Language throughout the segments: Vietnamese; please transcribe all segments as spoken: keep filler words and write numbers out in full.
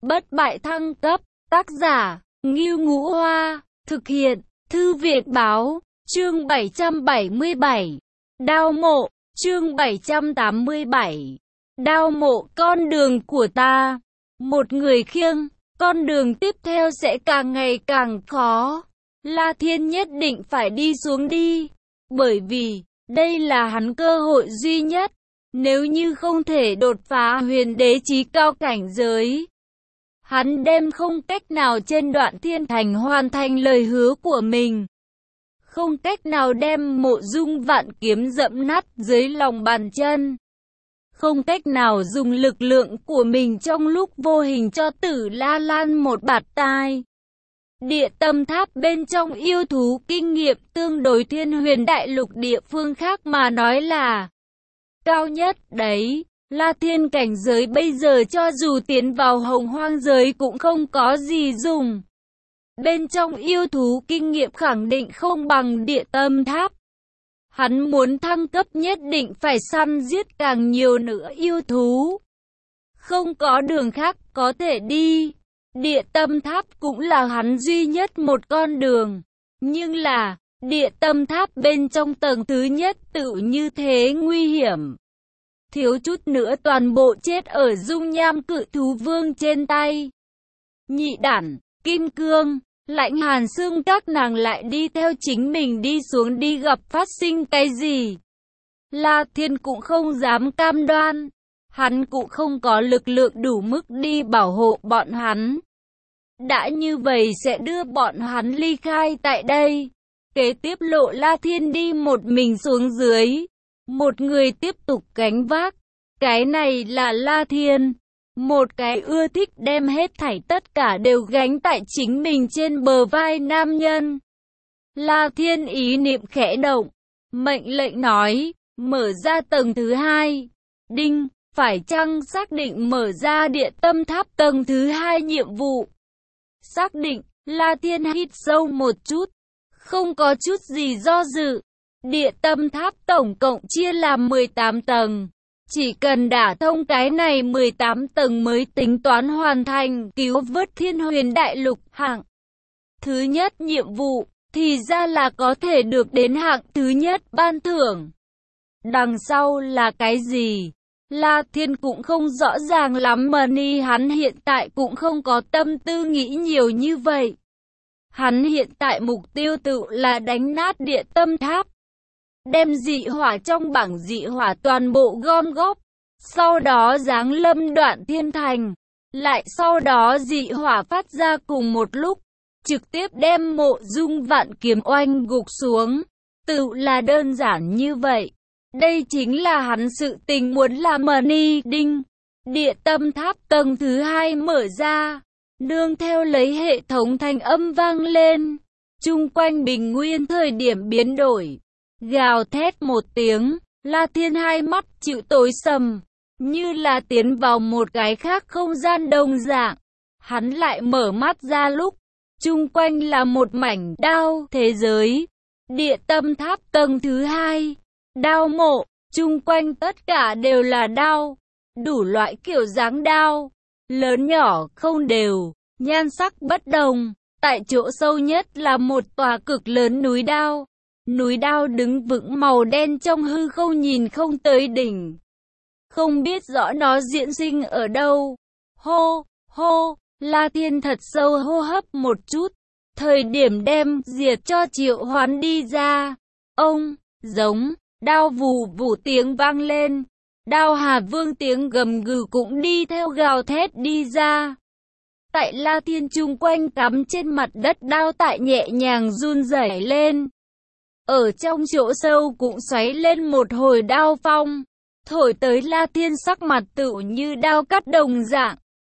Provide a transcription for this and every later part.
Bất bại thăng cấp, tác giả, Ngưu Ngũ Hoa, thực hiện, Thư viện Báo, chương bảy trăm bảy mươi bảy, Đao mộ, chương bảy trăm tám mươi bảy, Đao mộ, con đường của ta, một người khiêng, con đường tiếp theo sẽ càng ngày càng khó, La Thiên nhất định phải đi xuống đi, bởi vì, đây là hắn cơ hội duy nhất, nếu như không thể đột phá huyền đế chí cao cảnh giới, hắn đem không cách nào trên đoạn thiên thành hoàn thành lời hứa của mình. Không cách nào đem Mộ Dung vạn kiếm dẫm nát dưới lòng bàn chân. Không cách nào dùng lực lượng của mình trong lúc vô hình cho Tử La Lan một bạt tai. Địa tâm tháp bên trong yêu thú kinh nghiệm tương đối thiên huyền đại lục địa phương khác mà nói là cao nhất đấy. La Thiên cảnh giới bây giờ cho dù tiến vào hồng hoang giới cũng không có gì dùng. Bên trong yêu thú kinh nghiệm khẳng định không bằng địa tâm tháp. Hắn muốn thăng cấp nhất định phải săn giết càng nhiều nữa yêu thú. Không có đường khác có thể đi. Địa tâm tháp cũng là hắn duy nhất một con đường. Nhưng là, địa tâm tháp bên trong tầng thứ nhất tự như thế nguy hiểm. Thiếu chút nữa toàn bộ chết ở dung nham cự thú vương trên tay. Nhị đản, kim cương, Lãnh Hàn Xương các nàng lại đi theo chính mình đi xuống đi gặp phát sinh cái gì. La Thiên cũng không dám cam đoan. Hắn cũng không có lực lượng đủ mức đi bảo hộ bọn hắn. Đã như vậy sẽ đưa bọn hắn ly khai tại đây. Kế tiếp lộ La Thiên đi một mình xuống dưới. Một người tiếp tục gánh vác. Cái này là La Thiên. Một cái ưa thích đem hết thảy tất cả đều gánh tại chính mình trên bờ vai nam nhân. La Thiên ý niệm khẽ động. Mệnh lệnh nói, mở ra tầng thứ hai. Đinh, phải chăng xác định mở ra địa tâm tháp tầng thứ hai nhiệm vụ? Xác định, La Thiên hít sâu một chút. Không có chút gì do dự. Địa tâm tháp tổng cộng chia làm mười tám tầng. Chỉ cần đả thông cái này mười tám tầng mới tính toán hoàn thành cứu vớt thiên huyền đại lục hạng. Thứ nhất nhiệm vụ, thì ra là có thể được đến hạng thứ nhất ban thưởng. Đằng sau là cái gì? La Thiên cũng không rõ ràng lắm mà ni hắn hiện tại cũng không có tâm tư nghĩ nhiều như vậy. Hắn hiện tại mục tiêu tự là đánh nát địa tâm tháp. Đem dị hỏa trong bảng dị hỏa toàn bộ gom góp, sau đó giáng lâm đoạn thiên thành, lại sau đó dị hỏa phát ra cùng một lúc, trực tiếp đem Mộ Dung vạn kiếm oanh gục xuống, tự là đơn giản như vậy. Đây chính là hắn sự tình muốn làm mà ni. Đinh, địa tâm tháp tầng thứ hai mở ra, nương theo lấy hệ thống thanh âm vang lên, chung quanh bình nguyên thời điểm biến đổi. Gào thét một tiếng, La Thiên hai mắt chịu tối sầm, như là tiến vào một cái khác không gian đồng dạng. Hắn lại mở mắt ra lúc, chung quanh là một mảnh đao thế giới. Địa tâm tháp tầng thứ hai, đao mộ, chung quanh tất cả đều là đao, đủ loại kiểu dáng đao, lớn nhỏ không đều, nhan sắc bất đồng. Tại chỗ sâu nhất là một tòa cực lớn núi đao. Núi đao đứng vững màu đen trong hư không nhìn không tới đỉnh. Không biết rõ nó diễn sinh ở đâu. Hô, hô, La Thiên thật sâu hô hấp một chút. Thời điểm đem diệt cho triệu hoán đi ra. Ông, giống, đao vù vù tiếng vang lên. Đao Hà Vương tiếng gầm gừ cũng đi theo gào thét đi ra. Tại La Thiên chung quanh cắm trên mặt đất đao tại nhẹ nhàng run rẩy lên. Ở trong chỗ sâu cũng xoáy lên một hồi đao phong, thổi tới La Thiên sắc mặt tự như đao cắt đồng dạng.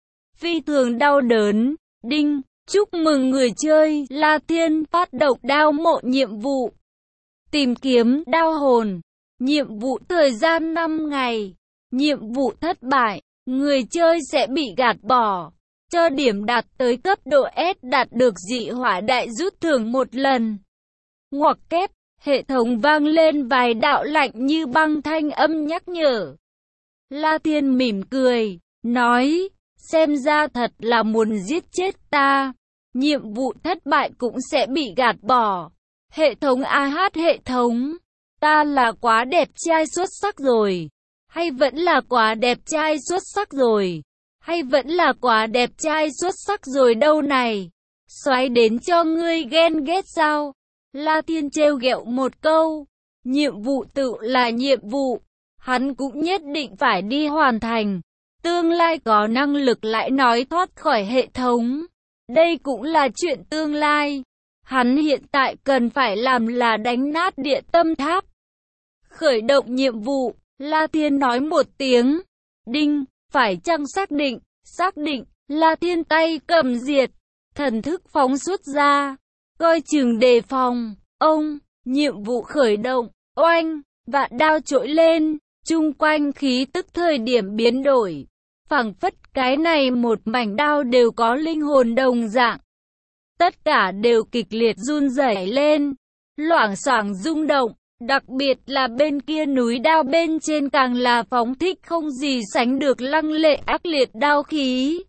Phi thường đau đớn. Đinh, chúc mừng người chơi, La Thiên phát động đao mộ nhiệm vụ. Tìm kiếm đao hồn. Nhiệm vụ thời gian năm ngày. Nhiệm vụ thất bại, người chơi sẽ bị gạt bỏ. Cho điểm đạt tới cấp độ S đạt được dị hỏa đại rút thưởng một lần. Ngoặc kép. Hệ thống vang lên vài đạo lạnh như băng thanh âm nhắc nhở. La Thiên mỉm cười, nói, xem ra thật là muốn giết chết ta. Nhiệm vụ thất bại cũng sẽ bị gạt bỏ. Hệ thống a hát hệ thống, ta là quá đẹp trai xuất sắc rồi, hay vẫn là quá đẹp trai xuất sắc rồi, hay vẫn là quá đẹp trai xuất sắc rồi đâu này. Xoáy đến cho ngươi ghen ghét sao? La Thiên trêu ghẹo một câu. Nhiệm vụ tự là nhiệm vụ, hắn cũng nhất định phải đi hoàn thành. Tương lai có năng lực lại nói thoát khỏi hệ thống. Đây cũng là chuyện tương lai. Hắn hiện tại cần phải làm là đánh nát địa tâm tháp. Khởi động nhiệm vụ, La Thiên nói một tiếng. Đinh, phải chăng xác định, xác định, La Thiên tay cầm diệt. Thần thức phóng xuất ra, coi chừng đề phòng. Ông, nhiệm vụ khởi động, oanh, vạn đao trỗi lên, chung quanh khí tức thời điểm biến đổi. Phảng phất cái này một mảnh đao đều có linh hồn đồng dạng. Tất cả đều kịch liệt run rẩy lên, loảng xoảng rung động, đặc biệt là bên kia núi đao bên trên càng là phóng thích không gì sánh được lăng lệ ác liệt đao khí.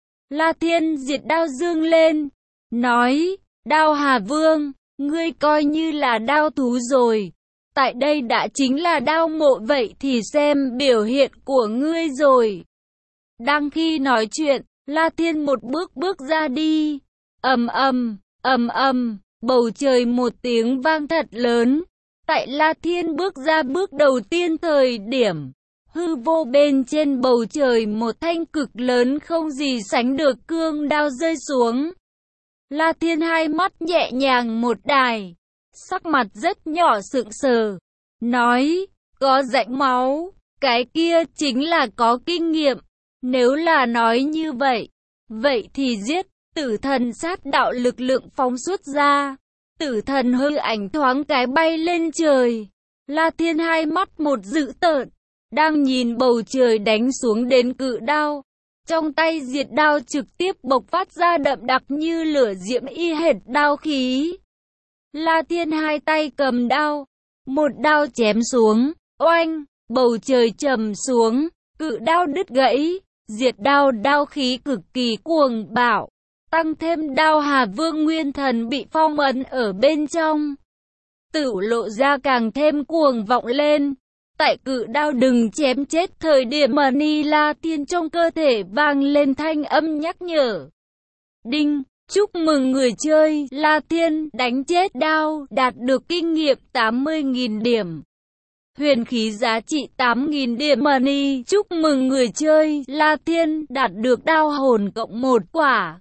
La Thiên diệt đao dương lên, nói, Đao Hà Vương, ngươi coi như là đao thú rồi. Tại đây đã chính là đao mộ, vậy thì xem biểu hiện của ngươi rồi. Đang khi nói chuyện, La Thiên một bước bước ra đi. Ầm ầm, ầm ầm, bầu trời một tiếng vang thật lớn. Tại La Thiên bước ra bước đầu tiên thời điểm, hư vô bên trên bầu trời một thanh cực lớn không gì sánh được cương đao rơi xuống. La Thiên hai mắt nhẹ nhàng một đài, sắc mặt rất nhỏ sững sờ, nói, có rãnh máu, cái kia chính là có kinh nghiệm. Nếu là nói như vậy, vậy thì giết. Tử thần sát đạo lực lượng phóng xuất ra, tử thần hư ảnh thoáng cái bay lên trời. La Thiên hai mắt một dữ tợn, đang nhìn bầu trời đánh xuống đến cự đao. Trong tay diệt đao trực tiếp bộc phát ra đậm đặc như lửa diễm y hệt đao khí. La Thiên hai tay cầm đao, một đao chém xuống, oanh, bầu trời trầm xuống, cự đao đứt gãy, diệt đao đao khí cực kỳ cuồng bạo. Tăng thêm Đao Hà Vương nguyên thần bị phong ấn ở bên trong, tự lộ ra càng thêm cuồng vọng lên. Tại cự đao đừng chém chết thời điểm mà Ni La Thiên trong cơ thể vang lên thanh âm nhắc nhở. Đinh, chúc mừng người chơi La Thiên đánh chết đao, đạt được kinh nghiệm tám mươi nghìn điểm. Huyền khí giá trị tám nghìn điểm money. Chúc mừng người chơi La Thiên đạt được đao hồn cộng một quả.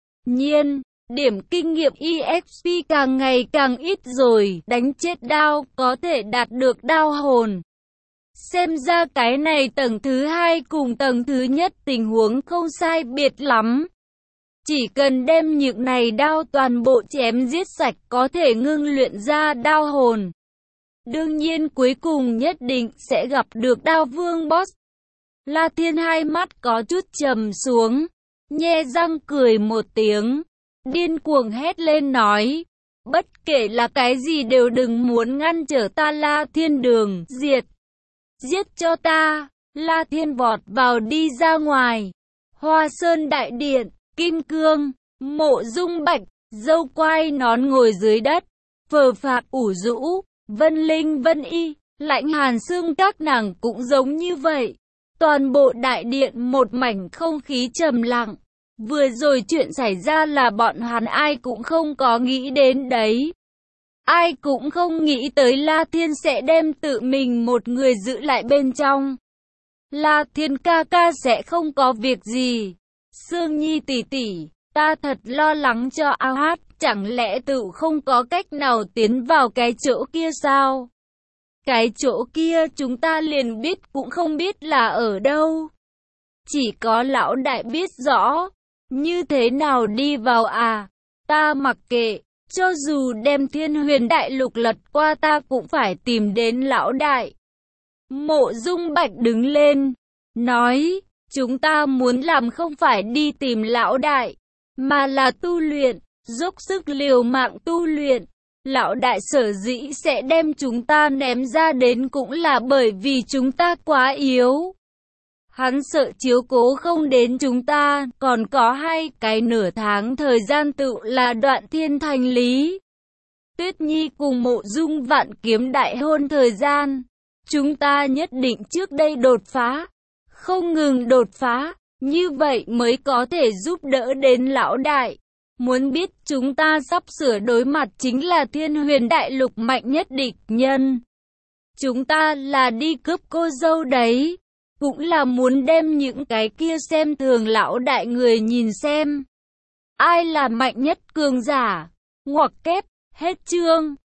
Nhiên, điểm kinh nghiệm e ích pê càng ngày càng ít rồi, đánh chết đao có thể đạt được đao hồn. Xem ra cái này tầng thứ hai cùng tầng thứ nhất tình huống không sai biệt lắm. Chỉ cần đem những này đao toàn bộ chém giết sạch có thể ngưng luyện ra đao hồn. Đương nhiên cuối cùng nhất định sẽ gặp được đao vương boss. La Thiên hai mắt có chút trầm xuống, nhe răng cười một tiếng, điên cuồng hét lên nói, bất kể là cái gì đều đừng muốn ngăn trở ta La Thiên đường, diệt, giết cho ta. La Thiên vọt vào đi ra ngoài, Hoa Sơn đại điện, kim cương, Mộ Dung Bạch, dâu quai nón ngồi dưới đất, phờ phạc ủ rũ, Vân Linh Vân Y, Lãnh Hàn Sương các nàng cũng giống như vậy. Toàn bộ đại điện một mảnh không khí trầm lặng. Vừa rồi chuyện xảy ra là bọn hắn ai cũng không có nghĩ đến đấy. Ai cũng không nghĩ tới La Thiên sẽ đem tự mình một người giữ lại bên trong. La Thiên ca ca sẽ không có việc gì. Sương Nhi tỷ tỷ, ta thật lo lắng cho A Hát, chẳng lẽ tự không có cách nào tiến vào cái chỗ kia sao? Cái chỗ kia chúng ta liền biết cũng không biết là ở đâu. Chỉ có lão đại biết rõ. Như thế nào đi vào à? Ta mặc kệ, cho dù đem Thiên Huyền Đại Lục lật qua ta cũng phải tìm đến lão đại. Mộ Dung Bạch đứng lên, nói, chúng ta muốn làm không phải đi tìm lão đại, mà là tu luyện, dốc sức liều mạng tu luyện. Lão đại sở dĩ sẽ đem chúng ta ném ra đến cũng là bởi vì chúng ta quá yếu. Hắn sợ chiếu cố không đến chúng ta, còn có hai cái nửa tháng thời gian tự là đoạn thiên thành lý. Tuyết Nhi cùng Mộ Dung Vạn Kiếm đại hôn thời gian. Chúng ta nhất định trước đây đột phá, không ngừng đột phá, như vậy mới có thể giúp đỡ đến lão đại. Muốn biết chúng ta sắp sửa đối mặt chính là Thiên Huyền Đại Lục mạnh nhất địch nhân. Chúng ta là đi cướp cô dâu đấy, cũng là muốn đem những cái kia xem thường lão đại người nhìn xem. Ai là mạnh nhất cường giả, ngoặc kép, hết chương.